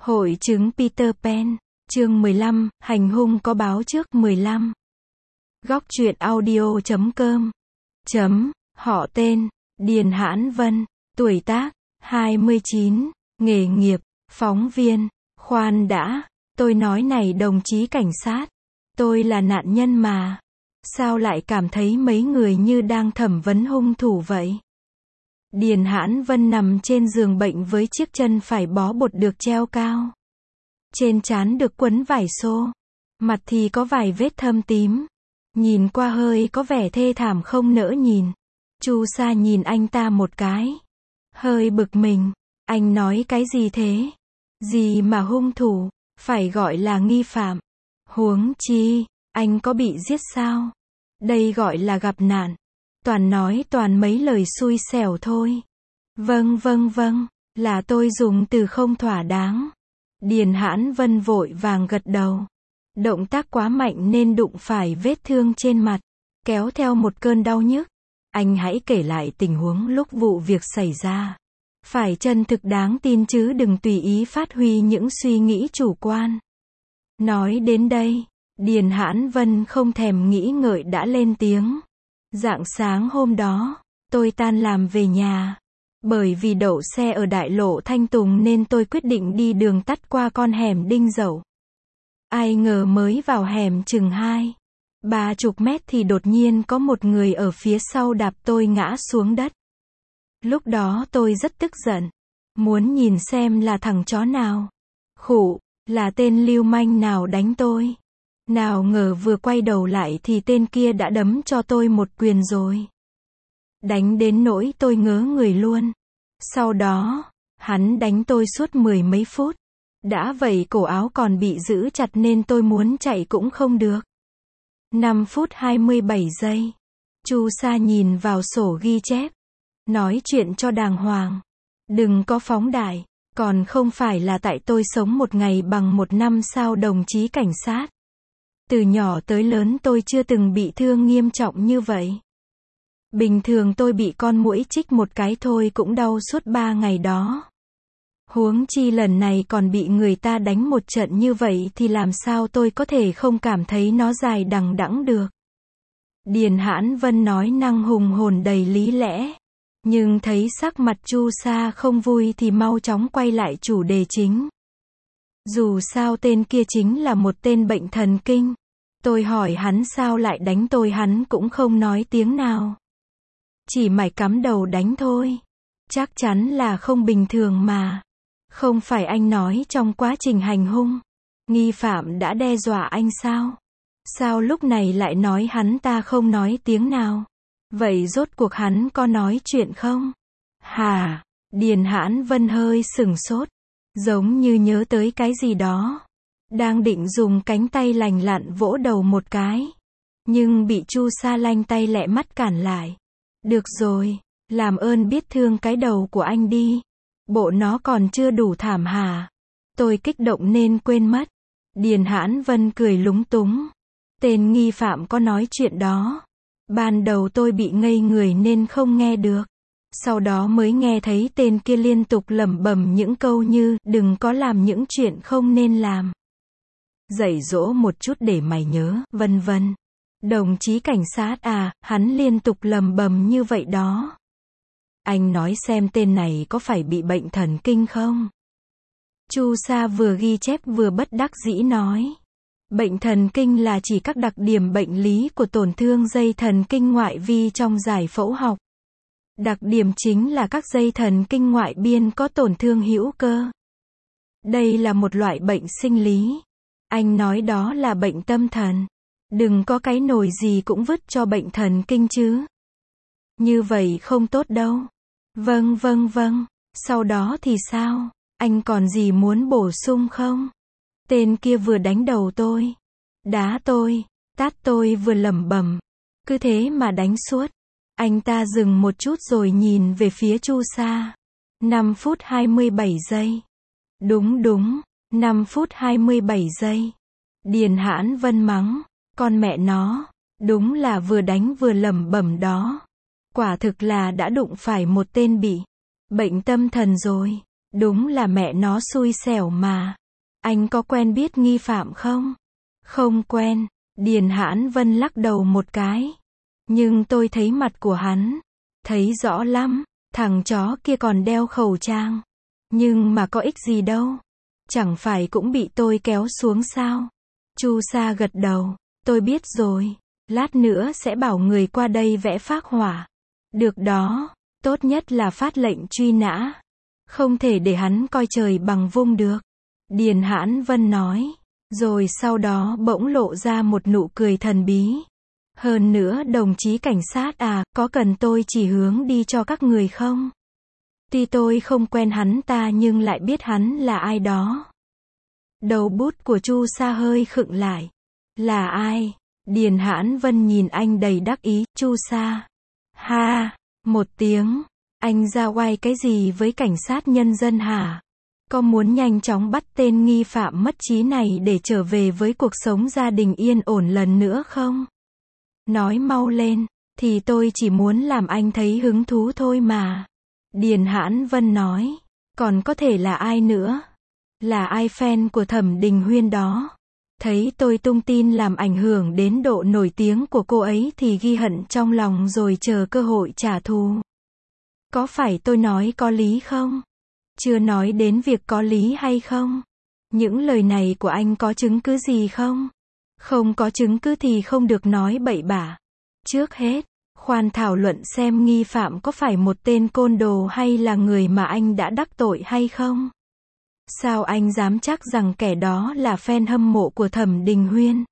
Hội chứng Peter Pan, chương 15, hành hung có báo trước 15. Góc truyện audio.com. Họ tên, Điền Hãn Vân, tuổi tác, 29, nghề nghiệp, phóng viên. Khoan đã, tôi nói này đồng chí cảnh sát, tôi là nạn nhân mà. Sao lại cảm thấy mấy người như đang thẩm vấn hung thủ vậy? Điền Hãn Vân nằm trên giường bệnh với chiếc chân phải bó bột được treo cao. Trên trán được quấn vải xô. Mặt thì có vài vết thâm tím. Nhìn qua hơi có vẻ thê thảm không nỡ nhìn. Chu Sa nhìn anh ta một cái. Hơi bực mình. Anh nói cái gì thế? Gì mà hung thủ, phải gọi là nghi phạm. Huống chi, anh có bị giết sao? Đây gọi là gặp nạn. Toàn nói toàn mấy lời xui xẻo thôi. Vâng, là tôi dùng từ không thỏa đáng. Điền Hãn Vân vội vàng gật đầu. Động tác quá mạnh nên đụng phải vết thương trên mặt, kéo theo một cơn đau nhức. Anh hãy kể lại tình huống lúc vụ việc xảy ra. Phải chân thực đáng tin chứ đừng tùy ý phát huy những suy nghĩ chủ quan. Nói đến đây, Điền Hãn Vân không thèm nghĩ ngợi đã lên tiếng. Rạng sáng hôm đó, tôi tan làm về nhà. Bởi vì đậu xe ở đại lộ Thanh Tùng nên tôi quyết định đi đường tắt qua con hẻm Đinh Dậu. Ai ngờ mới vào hẻm chừng 20-30 mét thì đột nhiên có một người ở phía sau đạp tôi ngã xuống đất. Lúc đó tôi rất tức giận. Muốn nhìn xem là thằng chó nào. Khụ, là tên lưu manh nào đánh tôi. Nào ngờ vừa quay đầu lại thì tên kia đã đấm cho tôi một quyền rồi. Đánh đến nỗi tôi ngớ người luôn. Sau đó, hắn đánh tôi suốt 10 mấy phút. Đã vậy cổ áo còn bị giữ chặt nên tôi muốn chạy cũng không được. 5 phút 27 giây. Chu Sa nhìn vào sổ ghi chép. Nói chuyện cho đàng hoàng. Đừng có phóng đại. Còn không phải là tại tôi sống một ngày bằng một năm sao đồng chí cảnh sát. Từ nhỏ tới lớn tôi chưa từng bị thương nghiêm trọng như vậy. Bình thường tôi bị con muỗi chích một cái thôi cũng đau suốt 3 ngày đó. Huống chi lần này còn bị người ta đánh một trận như vậy thì làm sao tôi có thể không cảm thấy nó dài đằng đẵng được. Điền Hãn Vân nói năng hùng hồn đầy lý lẽ. Nhưng thấy sắc mặt Chu Sa không vui thì mau chóng quay lại chủ đề chính. Dù sao tên kia chính là một tên bệnh thần kinh. Tôi hỏi hắn sao lại đánh tôi hắn cũng không nói tiếng nào. Chỉ mải cắm đầu đánh thôi. Chắc chắn là không bình thường mà. Không phải anh nói trong quá trình hành hung, nghi phạm đã đe dọa anh sao? Sao lúc này lại nói hắn ta không nói tiếng nào? Vậy rốt cuộc hắn có nói chuyện không? Hả? Điền Hãn Vân hơi sửng sốt. Giống như nhớ tới cái gì đó. Đang định dùng cánh tay lành lặn vỗ đầu một cái. Nhưng bị Chu Sa lanh tay lẹ mắt cản lại. Được rồi, làm ơn biết thương cái đầu của anh đi. Bộ nó còn chưa đủ thảm hả? Tôi kích động nên quên mất. Điền Hãn Vân cười lúng túng. Tên nghi phạm có nói chuyện đó. Ban đầu tôi bị ngây người nên không nghe được. Sau đó mới nghe thấy tên kia liên tục lẩm bẩm những câu như đừng có làm những chuyện không nên làm. Dạy dỗ một chút để mày nhớ, vân vân. Đồng chí cảnh sát à, hắn liên tục lẩm bẩm như vậy đó. Anh nói xem tên này có phải bị bệnh thần kinh không? Chu Sa vừa ghi chép vừa bất đắc dĩ nói. Bệnh thần kinh là chỉ các đặc điểm bệnh lý của tổn thương dây thần kinh ngoại vi trong giải phẫu học. Đặc điểm chính là các dây thần kinh ngoại biên có tổn thương hữu cơ. Đây là một loại bệnh sinh lý. Anh nói đó là bệnh tâm thần. Đừng có cái nồi gì cũng vứt cho bệnh thần kinh chứ. Như vậy không tốt đâu. Vâng. Sau đó thì sao? Anh còn gì muốn bổ sung không? Tên kia vừa đánh đầu tôi, đá tôi, tát tôi vừa lẩm bẩm. Cứ thế mà đánh suốt. Anh ta dừng một chút rồi nhìn về phía Chu Sa. 5 phút 27 giây. Đúng, 5 phút 27 giây. Điền Hãn Vân mắng. Con mẹ nó, đúng là vừa đánh vừa lẩm bẩm đó. Quả thực là đã đụng phải một tên bị bệnh tâm thần rồi. Đúng là mẹ nó xui xẻo mà. Anh có quen biết nghi phạm không? Không quen. Điền Hãn Vân lắc đầu một cái. Nhưng tôi thấy mặt của hắn. Thấy rõ lắm. Thằng chó kia còn đeo khẩu trang. Nhưng mà có ích gì đâu. Chẳng phải cũng bị tôi kéo xuống sao? Chu Sa gật đầu. Tôi biết rồi. Lát nữa sẽ bảo người qua đây vẽ phác họa. Được đó. Tốt nhất là phát lệnh truy nã. Không thể để hắn coi trời bằng vung được. Điền Hãn Vân nói. Rồi sau đó bỗng lộ ra một nụ cười thần bí. Hơn nữa đồng chí cảnh sát à, có cần tôi chỉ hướng đi cho các người không? Tuy tôi không quen hắn ta nhưng lại biết hắn là ai đó. Đầu bút của Chu Sa hơi khựng lại. Là ai? Điền Hãn Vân nhìn anh đầy đắc ý. Chu Sa. Ha, một tiếng. Anh ra oai cái gì với cảnh sát nhân dân hả? Có muốn nhanh chóng bắt tên nghi phạm mất trí này để trở về với cuộc sống gia đình yên ổn lần nữa không? Nói mau lên, thì tôi chỉ muốn làm anh thấy hứng thú thôi mà. Điền Hãn Vân nói. Còn có thể là ai nữa? Là ai fan của Thẩm Đình Huyên đó? Thấy tôi tung tin làm ảnh hưởng đến độ nổi tiếng của cô ấy thì ghi hận trong lòng rồi chờ cơ hội trả thù. Có phải tôi nói có lý không? Chưa nói đến việc có lý hay không? Những lời này của anh có chứng cứ gì không? Không có chứng cứ thì không được nói bậy bạ. Trước hết, khoan thảo luận xem nghi phạm có phải một tên côn đồ hay là người mà anh đã đắc tội hay không? Sao anh dám chắc rằng kẻ đó là fan hâm mộ của Thẩm Đình Huyên?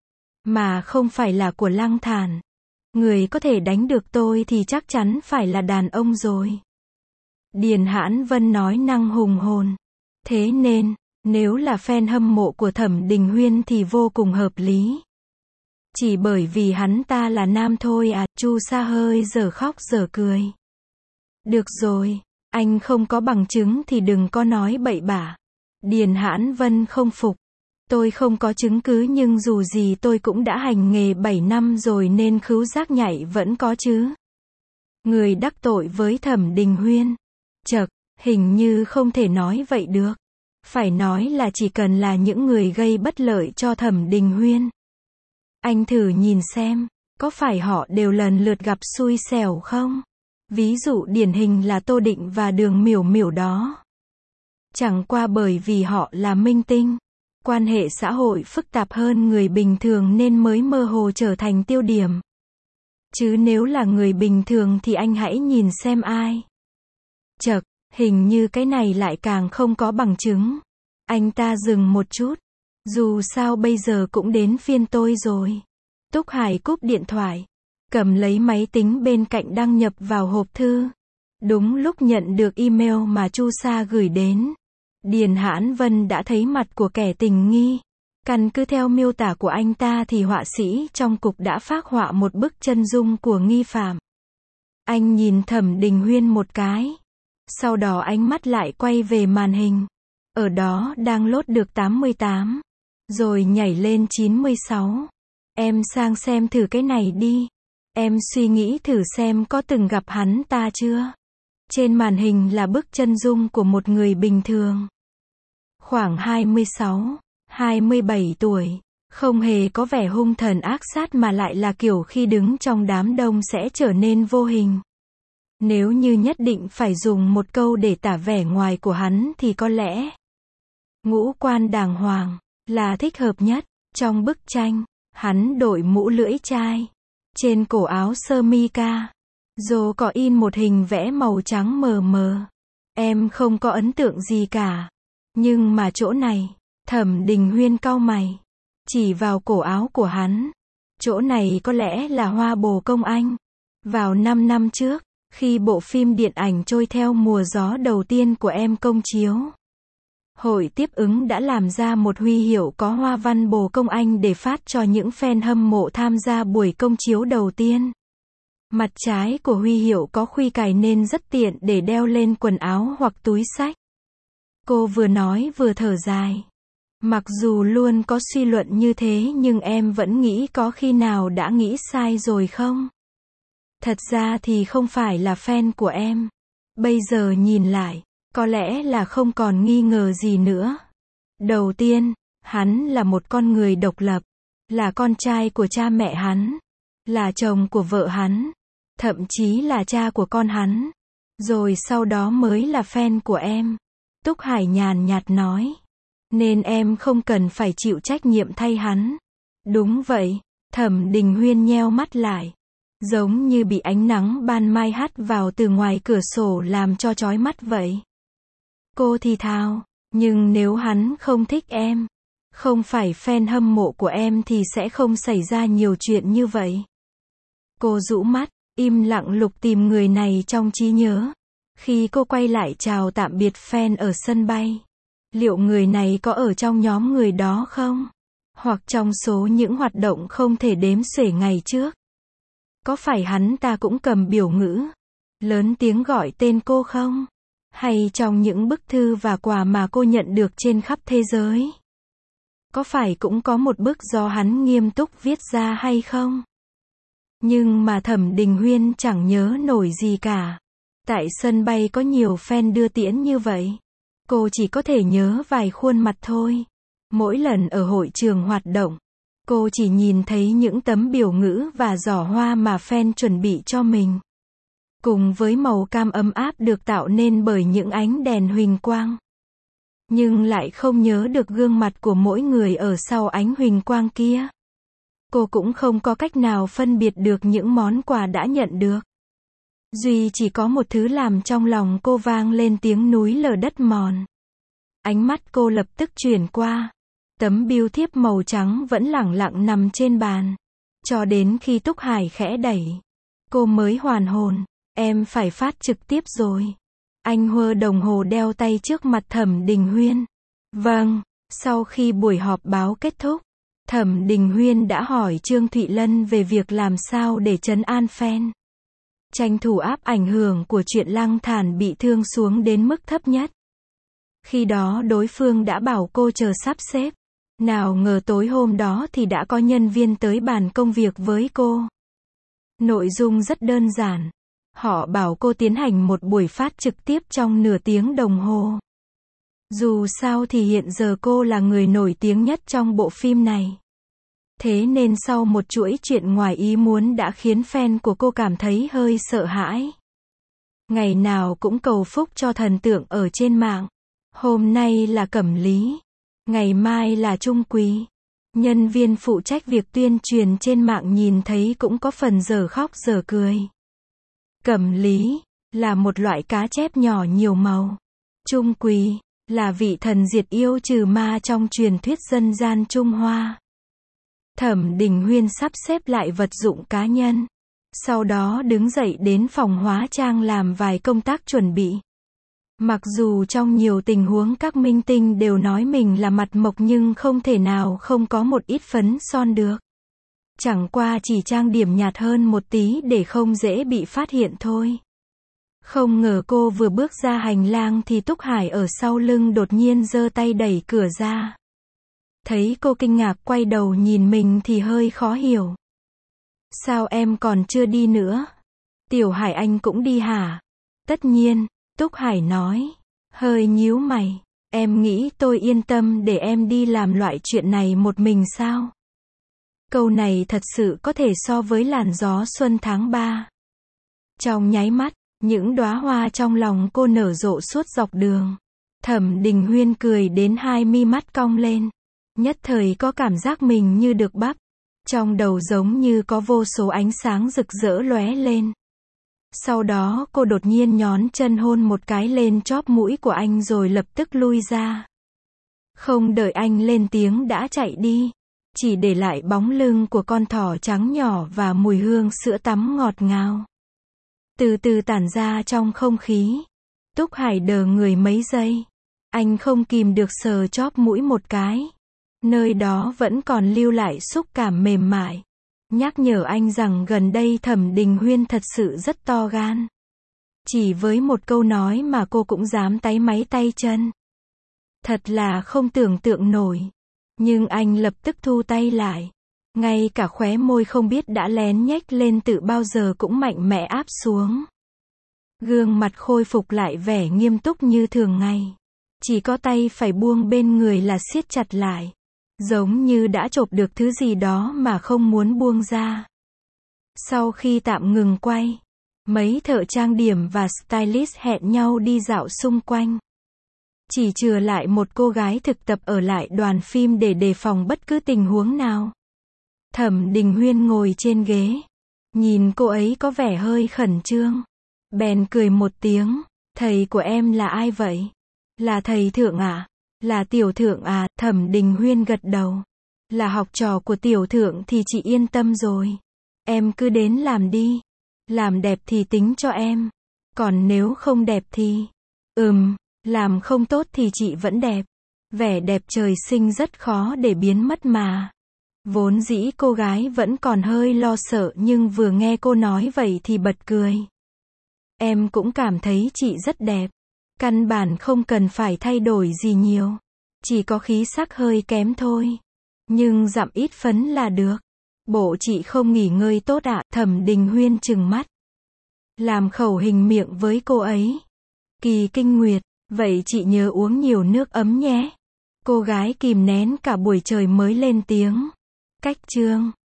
Mà không phải là của Lăng Thản. Người có thể đánh được tôi thì chắc chắn phải là đàn ông rồi. Điền Hãn Vân nói năng hùng hồn. Thế nên, nếu là fan hâm mộ của Thẩm Đình Huyên thì vô cùng hợp lý. Chỉ bởi vì hắn ta là nam thôi à? Chu Sa hơi dở khóc dở cười. Được rồi, anh không có bằng chứng thì đừng có nói bậy bạ. Điền Hãn Vân không phục. Tôi không có chứng cứ nhưng dù gì tôi cũng đã hành nghề 7 năm rồi nên khứu giác nhạy vẫn có chứ. Người đắc tội với Thẩm Đình Huyên. Chậc, hình như không thể nói vậy được. Phải nói là chỉ cần là những người gây bất lợi cho Thẩm Đình Huyên. Anh thử nhìn xem, có phải họ đều lần lượt gặp xui xẻo không? Ví dụ điển hình là Tô Định và Đường Miểu Miểu đó. Chẳng qua bởi vì họ là minh tinh, quan hệ xã hội phức tạp hơn người bình thường nên mới mơ hồ trở thành tiêu điểm. Chứ nếu là người bình thường thì anh hãy nhìn xem ai. Chậc, hình như cái này lại càng không có bằng chứng. Anh ta dừng một chút. Dù sao bây giờ cũng đến phiên tôi rồi. Túc Hải cúp điện thoại. Cầm lấy máy tính bên cạnh đăng nhập vào hộp thư. Đúng lúc nhận được email mà Chu Sa gửi đến. Điền Hãn Vân đã thấy mặt của kẻ tình nghi. Căn cứ theo miêu tả của anh ta thì họa sĩ trong cục đã phác họa một bức chân dung của nghi phạm. Anh nhìn Thẩm Đình Huyên một cái. Sau đó ánh mắt lại quay về màn hình. Ở đó đang lốt được 88. Rồi nhảy lên 96. Em sang xem thử cái này đi. Em suy nghĩ thử xem có từng gặp hắn ta chưa. Trên màn hình là bức chân dung của một người bình thường. Khoảng 26, 27 tuổi. Không hề có vẻ hung thần ác sát mà lại là kiểu khi đứng trong đám đông sẽ trở nên vô hình. Nếu như nhất định phải dùng một câu để tả vẻ ngoài của hắn thì có lẽ ngũ quan đàng hoàng là thích hợp nhất. Trong bức tranh, hắn đội mũ lưỡi chai. Trên cổ áo sơ mi ca, dù có in một hình vẽ màu trắng mờ mờ. Em không có ấn tượng gì cả. Nhưng mà chỗ này, Thẩm Đình Huyên cau mày. Chỉ vào cổ áo của hắn. Chỗ này có lẽ là hoa bồ công anh. Vào 5 năm trước, khi bộ phim điện ảnh Trôi theo mùa gió đầu tiên của em công chiếu, hội tiếp ứng đã làm ra một huy hiệu có hoa văn bồ công anh để phát cho những fan hâm mộ tham gia buổi công chiếu đầu tiên. Mặt trái của huy hiệu có khuy cài nên rất tiện để đeo lên quần áo hoặc túi xách. Cô vừa nói vừa thở dài. Mặc dù luôn có suy luận như thế nhưng em vẫn nghĩ có khi nào đã nghĩ sai rồi không? Thật ra thì không phải là fan của em. Bây giờ nhìn lại, Có lẽ là không còn nghi ngờ gì nữa. Đầu tiên, hắn là một con người độc lập, là con trai của cha mẹ hắn, là chồng của vợ hắn, thậm chí là cha của con hắn. Rồi sau đó mới là fan của em. Túc Hải nhàn nhạt nói. Nên em không cần phải chịu trách nhiệm thay hắn. Đúng vậy, Thẩm Đình Huyên nheo mắt lại. Giống như bị ánh nắng ban mai hắt vào từ ngoài cửa sổ làm cho chói mắt vậy. Cô thì thào, nhưng nếu hắn không thích em, không phải fan hâm mộ của em thì sẽ không xảy ra nhiều chuyện như vậy. Cô rũ mắt, im lặng lục tìm người này trong trí nhớ. Khi cô quay lại chào tạm biệt fan ở sân bay, liệu người này có ở trong nhóm người đó không? Hoặc trong số những hoạt động không thể đếm xuể ngày trước? Có phải hắn ta cũng cầm biểu ngữ, lớn tiếng gọi tên cô không? Hay trong những bức thư và quà mà cô nhận được trên khắp thế giới? Có phải cũng có một bức do hắn nghiêm túc viết ra hay không? Nhưng mà Thẩm Đình Huyên chẳng nhớ nổi gì cả. Tại sân bay có nhiều fan đưa tiễn như vậy. Cô chỉ có thể nhớ vài khuôn mặt thôi. Mỗi lần ở hội trường hoạt động, cô chỉ nhìn thấy những tấm biểu ngữ và giỏ hoa mà fan chuẩn bị cho mình. Cùng với màu cam ấm áp được tạo nên bởi những ánh đèn huỳnh quang. Nhưng lại không nhớ được gương mặt của mỗi người ở sau ánh huỳnh quang kia. Cô cũng không có cách nào phân biệt được những món quà đã nhận được. Duy chỉ có một thứ làm trong lòng cô vang lên tiếng núi lở đất mòn. Ánh mắt cô lập tức chuyển qua. Tấm bưu thiếp màu trắng vẫn lẳng lặng nằm trên bàn. Cho đến khi Túc Hải khẽ đẩy, cô mới hoàn hồn. Em phải phát trực tiếp rồi. Anh hơ đồng hồ đeo tay trước mặt Thẩm Đình Huyên. Vâng, sau khi buổi họp báo kết thúc, Thẩm Đình Huyên đã hỏi Trương Thụy Lân về việc làm sao để trấn an fan. Tranh thủ áp ảnh hưởng của chuyện Lăng Thản bị thương xuống đến mức thấp nhất. Khi đó đối phương đã bảo cô chờ sắp xếp. Nào ngờ tối hôm đó thì đã có nhân viên tới bàn công việc với cô. Nội dung rất đơn giản. Họ bảo cô tiến hành một buổi phát trực tiếp trong nửa tiếng đồng hồ. Dù sao thì hiện giờ cô là người nổi tiếng nhất trong bộ phim này. Thế nên sau một chuỗi chuyện ngoài ý muốn đã khiến fan của cô cảm thấy hơi sợ hãi. Ngày nào cũng cầu phúc cho thần tượng ở trên mạng. Hôm nay là Cẩm Lý. Ngày mai là Trung Quý. Nhân viên phụ trách việc tuyên truyền trên mạng nhìn thấy cũng có phần dở khóc dở cười. Cẩm Lý là một loại cá chép nhỏ nhiều màu. Trung Quý là vị thần diệt yêu trừ ma trong truyền thuyết dân gian Trung Hoa. Thẩm Đình Huyên sắp xếp lại vật dụng cá nhân. Sau đó đứng dậy đến phòng hóa trang làm vài công tác chuẩn bị. Mặc dù trong nhiều tình huống các minh tinh đều nói mình là mặt mộc nhưng không thể nào không có một ít phấn son được. Chẳng qua chỉ trang điểm nhạt hơn một tí để không dễ bị phát hiện thôi. Không ngờ cô vừa bước ra hành lang thì Túc Hải ở sau lưng đột nhiên giơ tay đẩy cửa ra. Thấy cô kinh ngạc quay đầu nhìn mình thì hơi khó hiểu. Sao em còn chưa đi nữa? Tiểu Hải anh cũng đi hả? Tất nhiên, Túc Hải nói. Hơi nhíu mày. Em nghĩ tôi yên tâm để em đi làm loại chuyện này một mình sao? Câu này thật sự có thể so với làn gió xuân tháng 3. Trong nháy mắt, những đóa hoa trong lòng cô nở rộ suốt dọc đường. Thẩm Đình Huyên cười đến hai mi mắt cong lên. Nhất thời có cảm giác mình như được bắp. Trong đầu giống như có vô số ánh sáng rực rỡ lóe lên. Sau đó cô đột nhiên nhón chân hôn một cái lên chóp mũi của anh rồi lập tức lui ra. Không đợi anh lên tiếng đã chạy đi. Chỉ để lại bóng lưng của con thỏ trắng nhỏ và mùi hương sữa tắm ngọt ngào. Từ từ tản ra trong không khí. Túc Hải đờ người mấy giây. Anh không kìm được sờ chóp mũi một cái. Nơi đó vẫn còn lưu lại xúc cảm mềm mại. Nhắc nhở anh rằng gần đây Thẩm Đình Huyên thật sự rất to gan. Chỉ với một câu nói mà cô cũng dám táy máy tay chân. Thật là không tưởng tượng nổi. Nhưng anh lập tức thu tay lại. Ngay cả khóe môi không biết đã lén nhếch lên từ bao giờ cũng mạnh mẽ áp xuống. Gương mặt khôi phục lại vẻ nghiêm túc như thường ngày. Chỉ có tay phải buông bên người là siết chặt lại. Giống như đã chộp được thứ gì đó mà không muốn buông ra. Sau khi tạm ngừng quay, mấy thợ trang điểm và stylist hẹn nhau đi dạo xung quanh. Chỉ chừa lại một cô gái thực tập ở lại đoàn phim để đề phòng bất cứ tình huống nào. Thẩm Đình Huyên ngồi trên ghế. Nhìn cô ấy có vẻ hơi khẩn trương. Bèn cười một tiếng. Thầy của em là ai vậy? Là thầy Thượng à? Là Tiểu Thượng à? Thẩm Đình Huyên gật đầu. Là học trò của Tiểu Thượng thì chị yên tâm rồi. Em cứ đến làm đi. Làm đẹp thì tính cho em. Còn nếu không đẹp thì... làm không tốt thì chị vẫn đẹp. Vẻ đẹp trời sinh rất khó để biến mất mà. Vốn dĩ cô gái vẫn còn hơi lo sợ nhưng vừa nghe cô nói vậy thì bật cười. Em cũng cảm thấy chị rất đẹp. Căn bản không cần phải thay đổi gì nhiều. Chỉ có khí sắc hơi kém thôi. Nhưng dặm ít phấn là được. Bộ chị không nghỉ ngơi tốt ạ? Thẩm Đình Huyên trừng mắt. Làm khẩu hình miệng với cô ấy. Kỳ kinh nguyệt, vậy chị nhớ uống nhiều nước ấm nhé. Cô gái kìm nén cả buổi trời mới lên tiếng. Cách chương